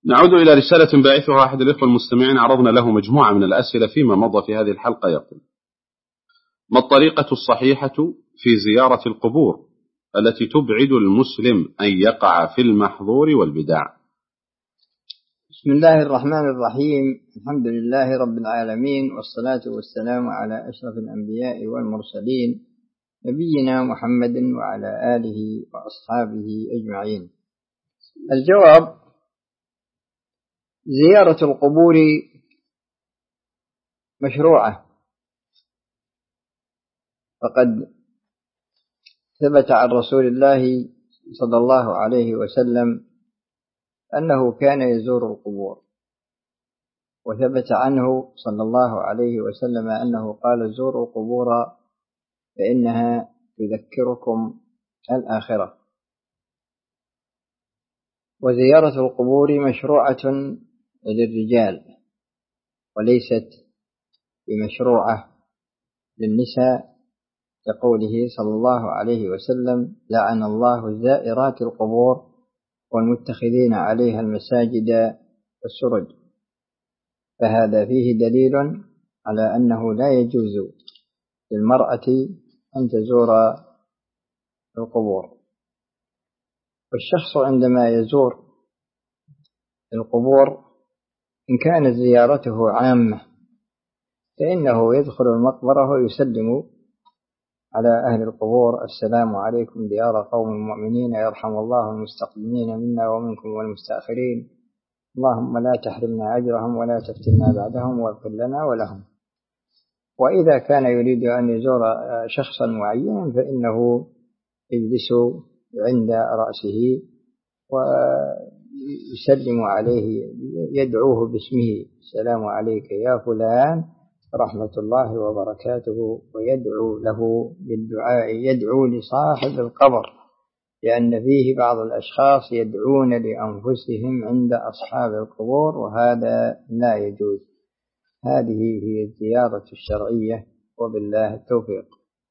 نعود إلى رسالة باعثها أحد الإخوة المستمعين عرضنا له مجموعة من الأسئلة فيما مضى في هذه الحلقة. يقول: ما الطريقة الصحيحة في زيارة القبور التي تبعد المسلم أن يقع في المحظور والبدع؟ بسم الله الرحمن الرحيم. الحمد لله رب العالمين، والصلاة والسلام على أشرف الأنبياء والمرسلين، نبينا محمد وعلى آله وأصحابه أجمعين. الجواب: زيارة القبور مشروعة، فقد ثبت عن رسول الله صلى الله عليه وسلم أنه كان يزور القبور، وثبت عنه صلى الله عليه وسلم أنه قال: زوروا القبور فإنها تذكركم الآخرة. وزيارة القبور مشروعة للرجال وليست بمشروعة للنساء، كقوله صلى الله عليه وسلم: لعن الله زائرات القبور والمتخذين عليها المساجد والسرج. فهذا فيه دليل على أنه لا يجوز للمرأة أن تزور القبور. والشخص عندما يزور القبور إن كانت زيارته عامة فإنه يدخل المقبرة ويسلم على أهل القبور: السلام عليكم ديار قوم مؤمنين، يرحم الله المستقدمين منا ومنكم والمستأخرين، اللهم لا تحرمنا أجرهم ولا تفتنا بعدهم واغفر لنا ولهم. وإذا كان يريد أن يزور شخصا معينا فإنه يجلس عند رأسه ويسلم عليه، يدعوه باسمه: السلام عليك يا فلان رحمة الله وبركاته، ويدعو له بالدعاء، يدعو لصاحب القبر، لأن فيه بعض الأشخاص يدعون لأنفسهم عند أصحاب القبور، وهذا لا يجوز. هذه هي الزيارة الشرعية، وبالله التوفيق.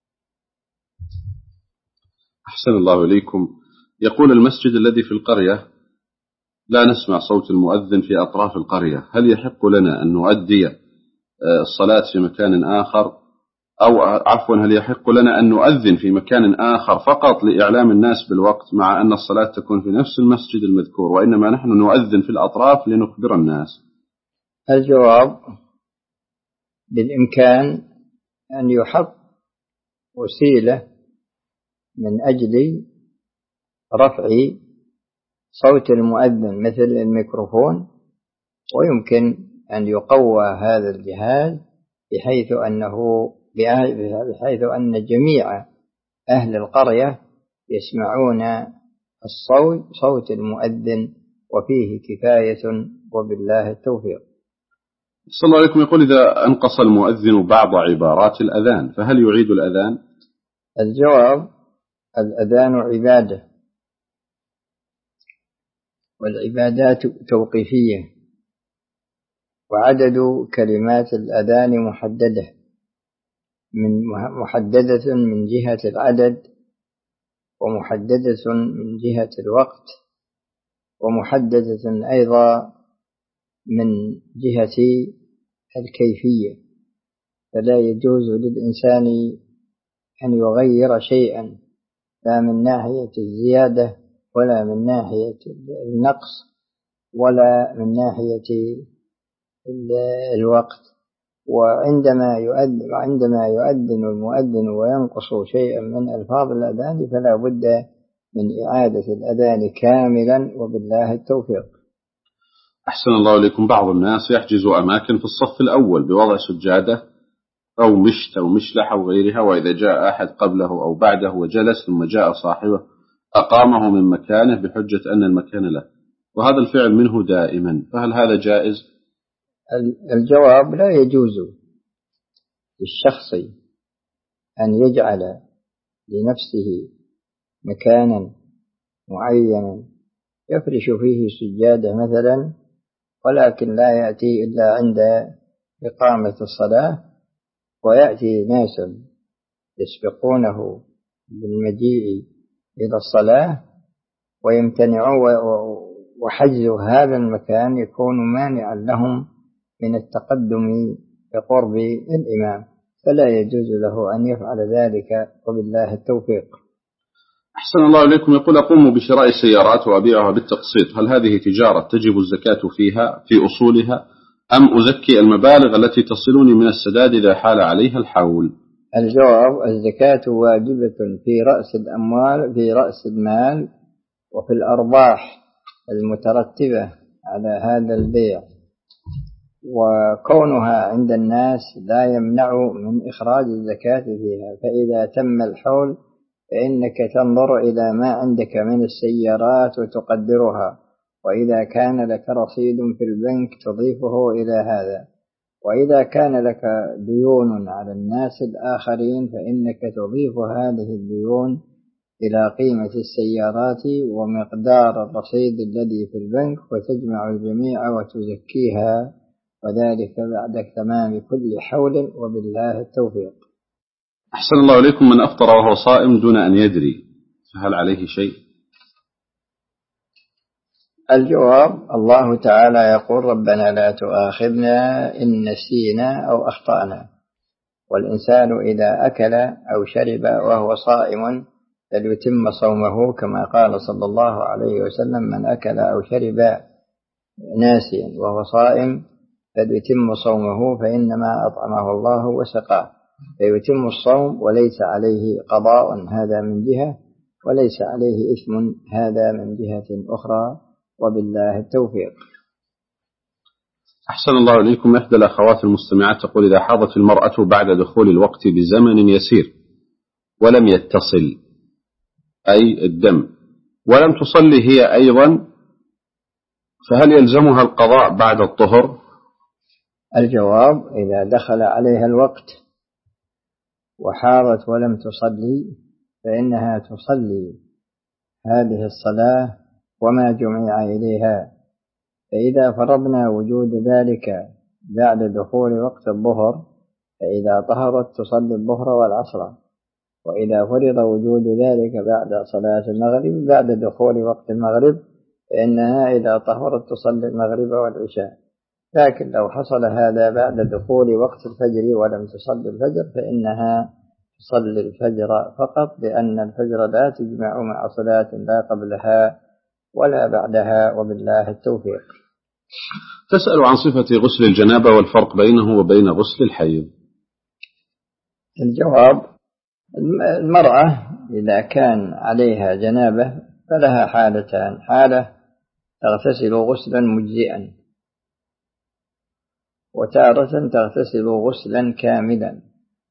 أحسن الله إليكم. يقول: المسجد الذي في القرية لا نسمع صوت المؤذن في أطراف القرية، هل يحق لنا أن نؤدي الصلاة في مكان آخر، أو عفوا هل يحق لنا أن نؤذن في مكان آخر فقط لإعلام الناس بالوقت، مع أن الصلاة تكون في نفس المسجد المذكور، وإنما نحن نؤذن في الأطراف لنخبر الناس؟ الجواب: بالإمكان أن يحط وسيلة من أجل رفع صوت المؤذن مثل الميكروفون، ويمكن أن يقوى هذا الجهاز بحيث أن جميع أهل القرية يسمعون صوت المؤذن، وفيه كفاية، وبالله التوفيق. صلى الله عليكم. يقول: إذا أنقص المؤذن بعض عبارات الأذان فهل يعيد الأذان؟ الجواب: الأذان عبادة، والعبادات توقيفية، وعدد كلمات الأذان محددة من جهة العدد، ومحددة من جهة الوقت، ومحددة أيضا من جهة الكيفية، فلا يجوز للإنسان أن يغير شيئا، لا من ناحية الزيادة ولا من ناحية النقص ولا من ناحية الوقت. وعندما يؤذن المؤذن وينقص شيئا من ألفاظ الأذان فلا بد من إعادة الأذان كاملا، وبالله التوفيق. أحسن الله إليكم. بعض الناس يحجز أماكن في الصف الأول بوضع سجادة أو مشت أو مشلح أو غيرها، وإذا جاء أحد قبله أو بعده وجلس ثم جاء صاحبه أقامه من مكانه بحجة أن المكان له، وهذا الفعل منه دائما، فهل هذا جائز؟ الجواب: لا يجوز للشخص أن يجعل لنفسه مكانا معينا يفرش فيه سجادة مثلا، ولكن لا يأتي إلا عند إقامة الصلاة، ويأتي ناس يسبقونه بالمجيء إلى الصلاة ويمتنعون وحجز هذا المكان يكون مانعا لهم من التقدم بقرب الإمام، فلا يجوز له أن يفعل ذلك، وبالله التوفيق. أحسن الله إليكم. يقول أقوم بشراء سيارات وأبيعها بالتقسيط، هل هذه تجارة تجب الزكاة فيها في أصولها، أم أزكي المبالغ التي تصلني من السداد إذا حال عليها الحول؟ الجواب: الزكاة واجبة في رأس الأموال، في رأس المال، وفي الأرباح المترتبة على هذا البيع، وكونها عند الناس لا يمنع من إخراج الزكاة فيها. فإذا تم الحول فإنك تنظر إلى ما عندك من السيارات وتقدرها، وإذا كان لك رصيد في البنك تضيفه إلى هذا، وإذا كان لك ديون على الناس الآخرين فإنك تضيف هذه الديون إلى قيمة السيارات ومقدار الرصيد الذي في البنك، وتجمع الجميع وتزكيها، وذلك بعد تمام كل حول، وبالله التوفيق. أحسن الله إليكم. من أفطر وهو صائم دون أن يدري فهل عليه شيء؟ الجواب: الله تعالى يقول: ربنا لا تؤاخذنا إن نسينا أو أخطأنا. والإنسان إذا أكل أو شرب وهو صائم فليتم صومه، كما قال صلى الله عليه وسلم: من أكل أو شرب ناسيا وهو صائم فليتم صومه، فإنما أطعمه الله وسقاه. فيتم الصوم وليس عليه قضاء، هذا من جهة، وليس عليه إثم، هذا من جهة أخرى، وبالله التوفيق. أحسن الله إليكم. إحدى الأخوات المستمعات تقول: إذا حاضت المرأة بعد دخول الوقت بزمن يسير ولم يتصل أي الدم ولم تصلي هي أيضا، فهل يلزمها القضاء بعد الطهر؟ الجواب: إذا دخل عليها الوقت وحاضت ولم تصلي فإنها تصلي هذه الصلاة وما جمع إليها. فإذا فرضنا وجود ذلك بعد دخول وقت الظهر فإذا طهرت تصلي الظهر والعصر، وإذا فرض وجود ذلك بعد صلاة المغرب بعد دخول وقت المغرب فإنها إذا طهرت تصلي المغرب والعشاء. لكن لو حصل هذا بعد دخول وقت الفجر ولم تصلي الفجر فإنها تصلي الفجر فقط، لأن الفجر لا تجمع مع صلاة لا قبلها ولا بعدها، وبالله التوفيق. تسأل عن صفة غسل الجنابة والفرق بينه وبين غسل الحيض. الجواب: المرأة إذا كان عليها جنابة فلها حالتان: حالة تغتسل غسلا مجزئا، وتارة تغتسل غسلا كاملا.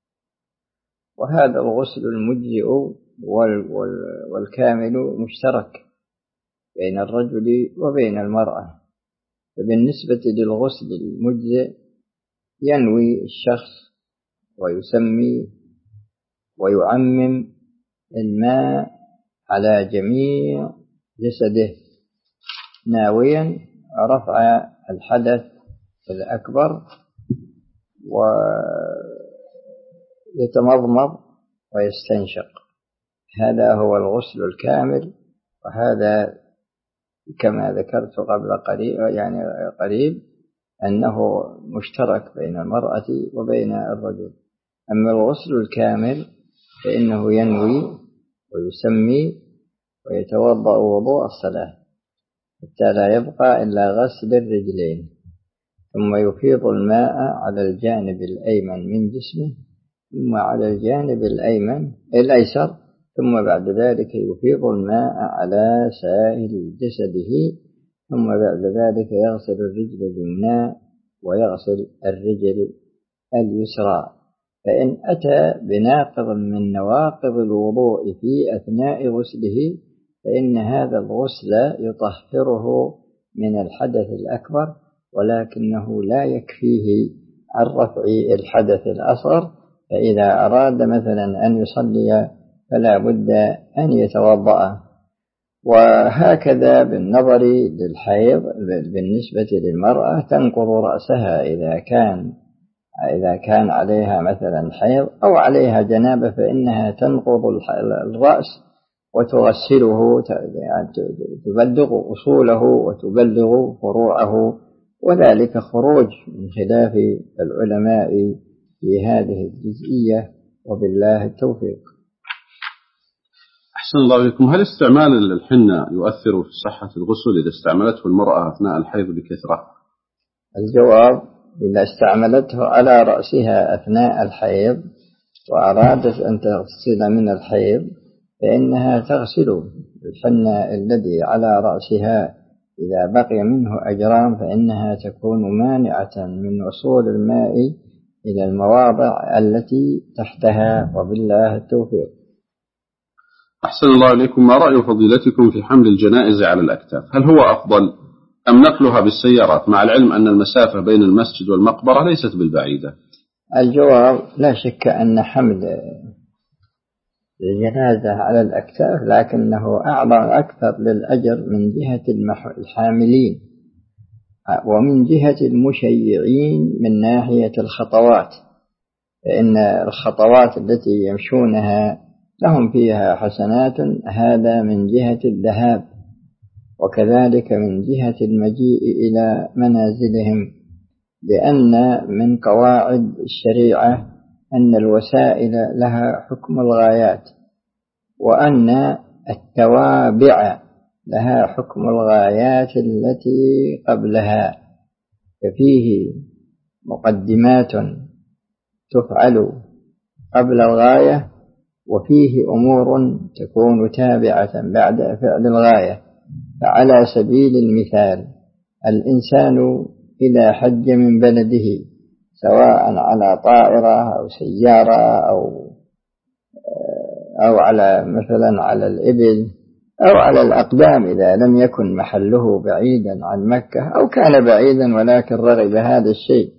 وهذا الغسل المجزئ والكامل مشترك بين الرجل وبين المرأة. فبالنسبة للغسل المجزئ ينوي الشخص ويسمي ويعمم الماء على جميع جسده ناويا رفع الحدث الأكبر، ويتمضمض ويستنشق. هذا هو الغسل الكامل، وهذا كما ذكرت قبل قريب أنه مشترك بين المرأة وبين الرجل. أما الغسل الكامل فإنه ينوي ويسمي ويتوضأ وضوء الصلاة حتى لا يبقى إلا غسل الرجلين، ثم يفيض الماء على الجانب الأيمن من جسمه ثم على الجانب الأيسر، ثم بعد ذلك يفيض الماء على سائر جسده، ثم بعد ذلك يغسل الرجل اليمنى ويغسل الرجل اليسرى. فإن أتى بناقض من نواقض الوضوء في أثناء غسله فإن هذا الغسل يطهره من الحدث الأكبر، ولكنه لا يكفيه عن رفع الحدث الأصغر. فإذا أراد مثلا أن يصلي فلا بد أن يتوضأ. وهكذا بالنظر للحيض بالنسبة للمرأة تنقض رأسها إذا كان عليها مثلا حيض أو عليها جنابة، فإنها تنقض الرأس وتغسله، يعني تبلغ أصوله وتبلغ فروعه، وذلك خروج من خلاف العلماء في هذه الجزئية، وبالله التوفيق. أحسن الله إليكم. هل استعمال الحنة يؤثر في صحة الغسل إذا استعملته المرأة أثناء الحيض بكثرة؟ الجواب: إذا استعملته على رأسها أثناء الحيض وأرادت أن تغسل من الحيض فإنها تغسل الحنة الذي على رأسها، إذا بقي منه أجرام فإنها تكون مانعة من وصول الماء إلى المواضع التي تحتها، وبالله التوفيق. أحسن الله إليكم. ما رأي فضيلتكم في حمل الجنائز على الأكتاف؟ هل هو أفضل أم نقلها بالسيارات، مع العلم أن المسافة بين المسجد والمقبرة ليست بالبعيدة؟ الجواب: لا شك أن حمل الجنازة على الأكتاف لكنه أعظم أكثر للأجر من جهة الحاملين ومن جهة المشيعين من ناحية الخطوات، فإن الخطوات التي يمشونها لهم فيها حسنات، هذا من جهة الذهاب، وكذلك من جهة المجيء إلى منازلهم، لأن من قواعد الشريعة أن الوسائل لها حكم الغايات، وأن التوابع لها حكم الغايات التي قبلها، ففيه مقدمات تفعل قبل الغاية، وفيه أمور تكون تابعة بعد فعل الغاية. فعلى سبيل المثال الإنسان إذا حج من بلده سواء على طائرة أو سيارة أو على مثلا على الإبل أو على الأقدام، إذا لم يكن محله بعيدا عن مكة أو كان بعيدا ولكن رغب هذا الشيء،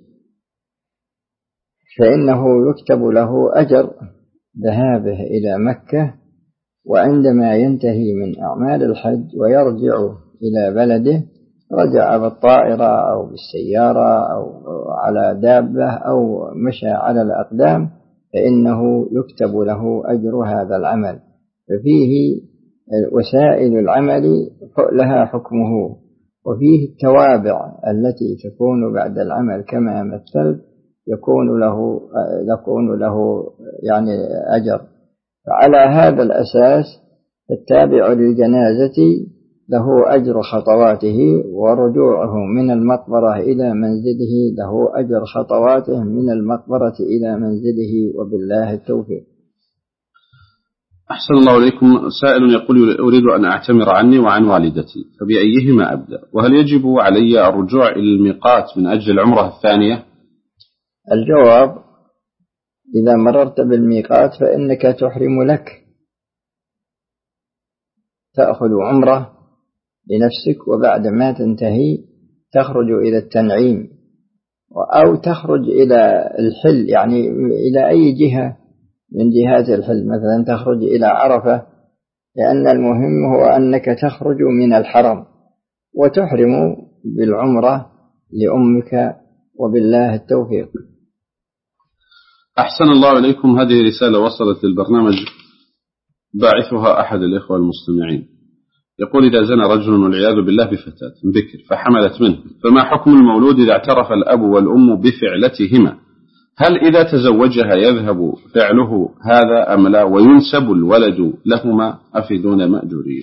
فإنه يكتب له أجر ذهابه إلى مكة، وعندما ينتهي من أعمال الحج ويرجع إلى بلده رجع بالطائرة أو بالسيارة أو على دابة أو مشى على الأقدام، فإنه يكتب له أجر هذا العمل. ففيه وسائل العمل لها حكمه، وفيه التوابع التي تكون بعد العمل كما مثلت يكون له يعني أجر. فعلى هذا الأساس التابع للجنازة له أجر خطواته، ورجوعه من المقبرة إلى منزله له أجر خطواته من المقبرة إلى منزله، وبالله التوفيق. أحسن الله إليكم. سائل يقول: أريد أن أعتمر عني وعن والدتي، فبأيهما أبدأ؟ وهل يجب علي الرجوع إلى الميقات من أجل العمرة الثانية؟ الجواب: إذا مررت بالميقات فإنك تحرم لك، تأخذ عمرة لنفسك، وبعد ما تنتهي تخرج إلى التنعيم أو تخرج إلى الحل، يعني إلى أي جهة من جهات الحل، مثلا تخرج إلى عرفة، لأن المهم هو أنك تخرج من الحرم وتحرم بالعمرة لأمك، وبالله التوفيق. أحسن الله إليكم. هذه رسالة وصلت للبرنامج باعثها أحد الإخوة المستمعين، يقول: إذا زنى رجل والعياذ بالله بفتاة بكر فحملت منه، فما حكم المولود إذا اعترف الأب والأم بفعلتهما؟ هل إذا تزوجها يذهب فعله هذا أم لا، وينسب الولد لهما؟ أفيدون مأجورين.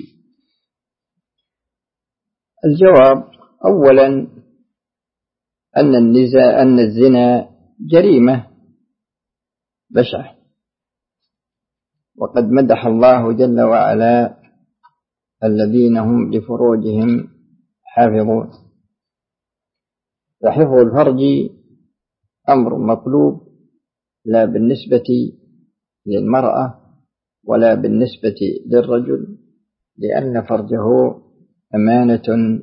الجواب: أولا أن الزنا جريمة بشعة، وقد مدح الله جل وعلا الذين هم لفروجهم حافظون، فحفظ الفرج أمر مطلوب لا بالنسبة للمرأة ولا بالنسبة للرجل، لأن فرجه أمانة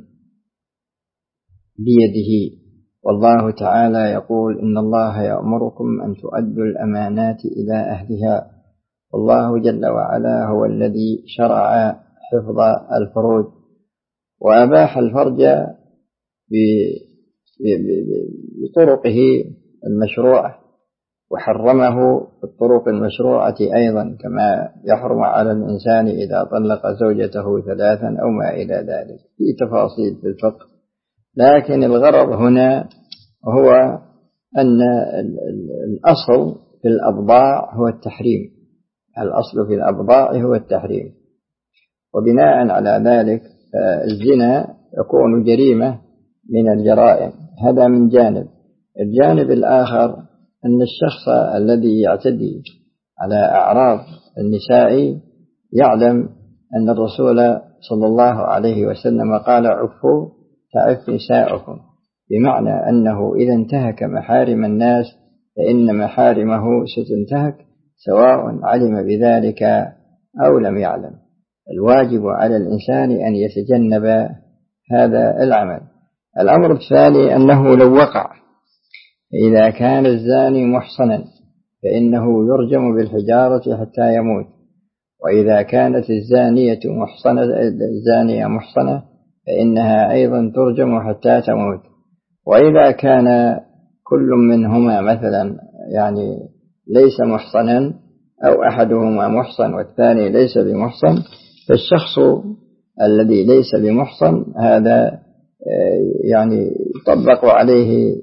بيده، والله تعالى يقول: إن الله يأمركم أن تؤدوا الأمانات إلى أهلها، والله جل وعلا هو الذي شرع حفظ الفروج وأباح الفرج بطرقه المشروعة، وحرمه بالطرق المشروعة أيضا، كما يحرم على الإنسان إذا طلق زوجته 3 أو ما إلى ذلك، في تفاصيل في الفقه. لكن الغرض هنا هو أن الأصل في الأبضاع هو التحريم، الأصل في الأبضاع هو التحريم، وبناء على ذلك الزنا يكون جريمة من الجرائم. هذا من جانب. الجانب الآخر أن الشخص الذي يعتدي على أعراض النساء يعلم أن الرسول صلى الله عليه وسلم قال عفوا تعف نساءكم، بمعنى أنه إذا انتهك محارم الناس فإن محارمه ستنتهك سواء علم بذلك أو لم يعلم. الواجب على الإنسان أن يتجنب هذا العمل. الأمر الثاني أنه لو وقع، إذا كان الزاني محصنا فإنه يرجم بالحجارة حتى يموت، وإذا كانت الزانية محصنة فإنها أيضا ترجم حتى تموت. وإذا كان كل منهما مثلا يعني ليس محصنا أو أحدهما محصن والثاني ليس بمحصن، فالشخص الذي ليس بمحصن هذا يعني يطبق عليه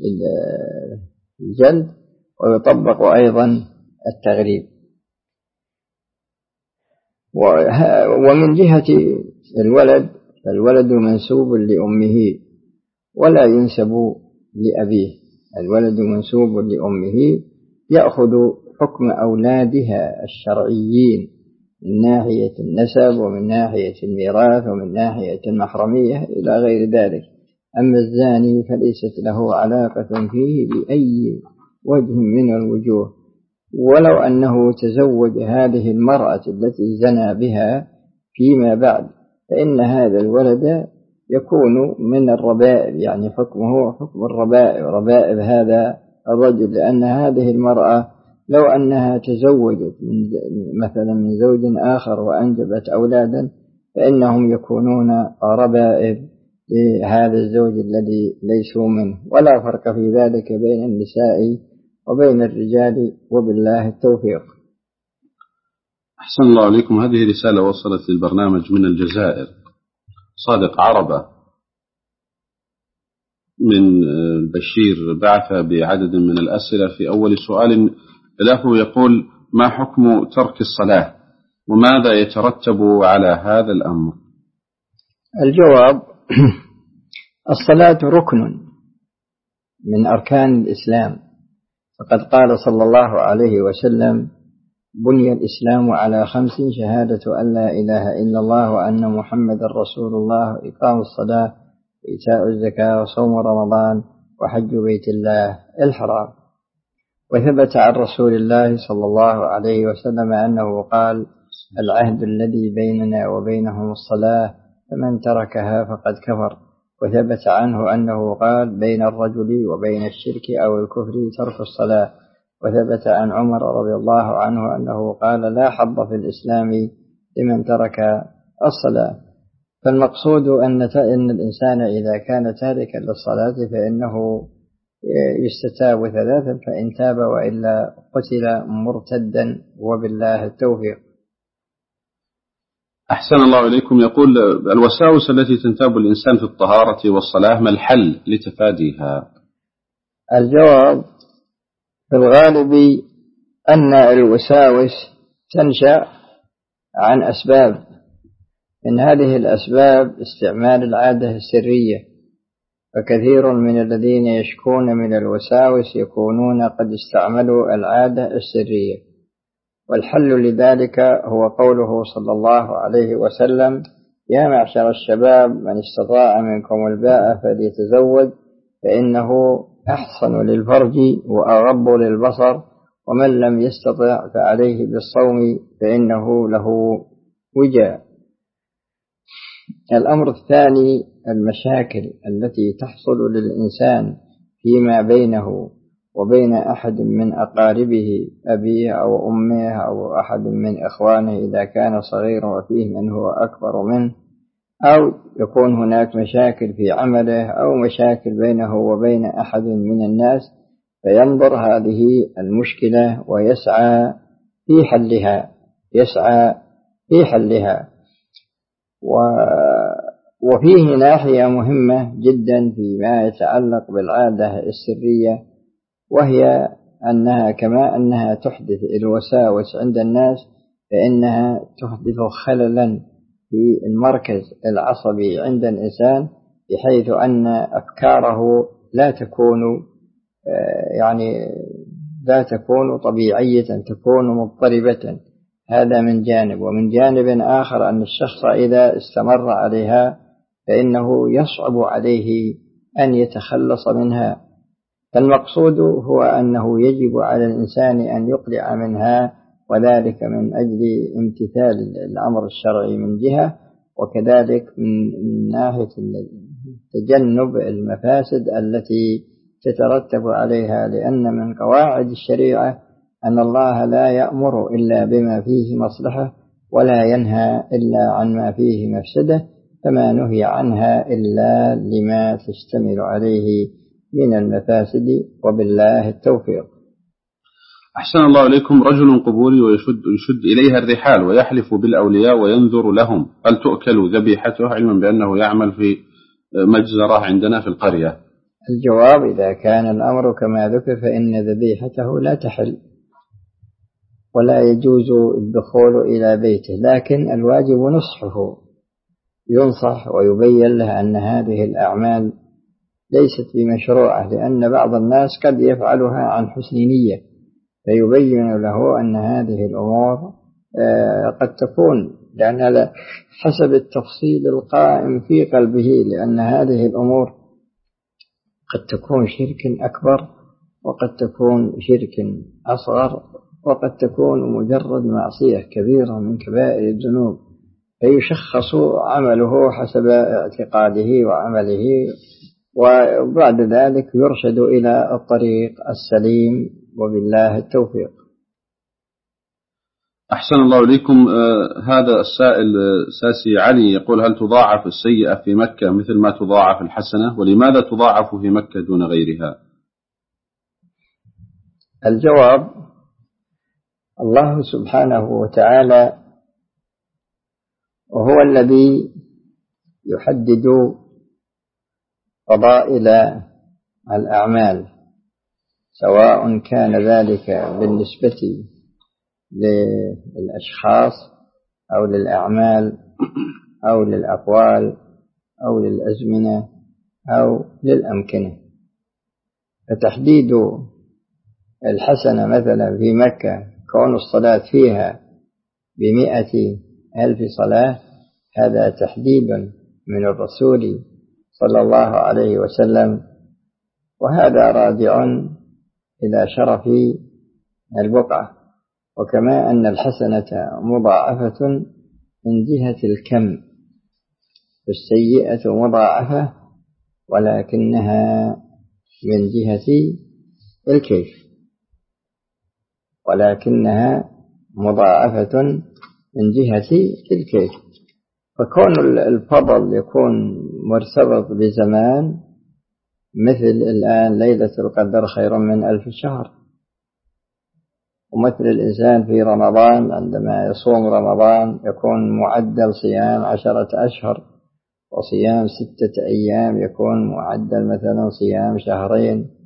الجلد ويطبق أيضا التغريب. ومن جهة الولد منسوب لأمه ولا ينسب لأبيه. الولد منسوب لأمه يأخذ حكم أولادها الشرعيين من ناحية النسب ومن ناحية الميراث ومن ناحية المحرمية إلى غير ذلك. أما الزاني فليست له علاقة فيه بأي وجه من الوجوه، ولو أنه تزوج هذه المرأة التي زنى بها فيما بعد فإن هذا الولد يكون من الربائب، يعني حكمه حكم الربائب، ربائب هذا الرجل، لأن هذه المرأة لو أنها تزوجت مثلا من زوج آخر وأنجبت أولادا فإنهم يكونون ربائب لهذا الزوج الذي ليسوا منه، ولا فرق في ذلك بين النساء وبين الرجال، وبالله التوفيق. أحسن الله عليكم. هذه رسالة وصلت للبرنامج من الجزائر. صادق عربة من بشير بعث بعدد من الأسئلة. في أول سؤال له يقول: ما حكم ترك الصلاة وماذا يترتب على هذا الأمر؟ الجواب: الصلاة ركن من أركان الإسلام، فقد قال صلى الله عليه وسلم: بني الإسلام على 5: شهادة أن لا إله إلا الله وأن محمد رسول الله، إقام الصلاة، وإيتاء الزكاة، وصوم رمضان، وحج بيت الله الحرام. وثبت عن رسول الله صلى الله عليه وسلم أنه قال: العهد الذي بيننا وبينهم الصلاة، فمن تركها فقد كفر. وثبت عنه أنه قال: بين الرجل وبين الشرك أو الكفر ترك الصلاة. وثبت عن عمر رضي الله عنه أنه قال: لا حظ في الإسلام لمن ترك الصلاة. فالمقصود أن الإنسان إذا كان تاركا للصلاة فإنه يستتاب 3: فإن تاب وإلا قتل مرتدا، وبالله التوفيق. أحسن الله إليكم. يقول: الوساوس التي تنتاب الإنسان في الطهارة والصلاة ما الحل لتفاديها؟ الجواب: في الغالب أن الوساوس تنشأ عن أسباب، من هذه الأسباب استعمال العادة السرية، فكثير من الذين يشكون من الوساوس يكونون قد استعملوا العادة السرية. والحل لذلك هو قوله صلى الله عليه وسلم: يا معشر الشباب من استطاع منكم الباءة فليتزوج فإنه أحصن للفرج وأغض للبصر، ومن لم يستطع فعليه بالصوم فإنه له وجاء. الأمر الثاني: المشاكل التي تحصل للإنسان فيما بينه وبين أحد من أقاربه، أبيه أو أمه أو أحد من إخوانه إذا كان صغير وفيه من هو أكبر منه، أو يكون هناك مشاكل في عمله أو مشاكل بينه وبين أحد من الناس، فينظر هذه المشكلة ويسعى في حلها. وفيه ناحية مهمة جدا فيما يتعلق بالعادة السرية، وهي أنها كما أنها تحدث الوساوس عند الناس، فإنها تحدث خللا في المركز العصبي عند الإنسان، بحيث أن أفكاره لا تكون طبيعية، تكون مضطربة. هذا من جانب. ومن جانب آخر أن الشخص إذا استمر عليها فإنه يصعب عليه أن يتخلص منها. فالمقصود هو أنه يجب على الإنسان أن يقلع منها، وذلك من أجل امتثال الأمر الشرعي من جهة، وكذلك من ناحية تجنب المفاسد التي تترتب عليها، لأن من قواعد الشريعة أن الله لا يأمر إلا بما فيه مصلحة، ولا ينهى إلا عن ما فيه مفسدة، فما نهي عنها إلا لما تشتمل عليه من المفاسد، وبالله التوفيق. أحسن الله إليكم. رجل قبوري ويشد إليها الرحال ويحلف بالأولياء وينذر لهم، هل تؤكل ذبيحته علما بأنه يعمل في مجزرة عندنا في القرية؟ الجواب: إذا كان الأمر كما ذكر فإن ذبيحته لا تحل ولا يجوز الدخول إلى بيته، لكن الواجب نصحه، ينصح ويبين له أن هذه الأعمال ليست بمشروعة، لأن بعض الناس قد يفعلها عن حسن نية، فيبين له أن هذه الأمور قد تكون، لأن حسب التفصيل القائم في قلبه، لأن هذه الأمور قد تكون شرك أكبر، وقد تكون شرك أصغر، وقد تكون مجرد معصية كبيرة من كبائر الذنوب، فيشخص عمله حسب اعتقاده وعمله، وبعد ذلك يرشد إلى الطريق السليم، وبالله التوفيق. أحسن الله إليكم. هذا السائل ساسي علي يقول: هل تضاعف السيئة في مكة مثل ما تضاعف الحسنة؟ ولماذا تضاعف في مكة دون غيرها؟ الجواب: الله سبحانه وتعالى وهو الذي يحدد فضائل الأعمال، سواء كان ذلك بالنسبة للأشخاص أو للأعمال أو للأقوال أو للأزمنة أو للأمكنة. فتحديد الحسنة مثلا في مكة كون الصلاة فيها 100,000 صلاة، هذا تحديد من الرسول صلى الله عليه وسلم، وهذا راجع إلى شرف البقعة. وكما أن الحسنة مضاعفة من جهة الكم، والسيئة مضاعفة ولكنها من جهة الكيف، ولكنها مضاعفة من جهة الكيف. فكون الفضل يكون مرتبط بزمان، مثل الآن ليلة القدر خير من 1000 شهر، ومثل الإنسان في رمضان عندما يصوم رمضان يكون معدل صيام 10 أشهر، وصيام 6 أيام يكون معدل مثلا صيام 2 شهر،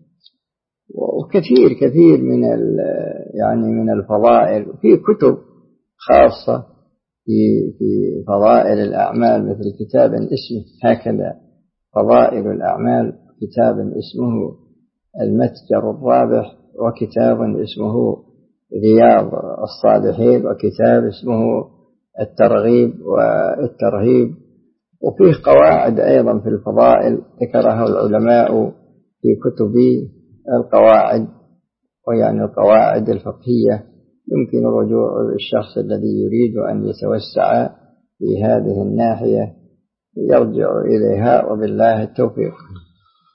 وكثير من الفضائل. في كتب خاصة في فضائل الأعمال، مثل كتاب اسمه هكذا فضائل الأعمال، كتاب اسمه المتجر الرابح، وكتاب اسمه رياض الصالحين، وكتاب اسمه الترغيب والترهيب. وفيه قواعد أيضا في الفضائل ذكرها العلماء في كتب القواعد، ويعني القواعد الفقهية، يمكن رجوع الشخص الذي يريد أن يتوسع في هذه الناحية يرجع إليها، وبالله التوفيق.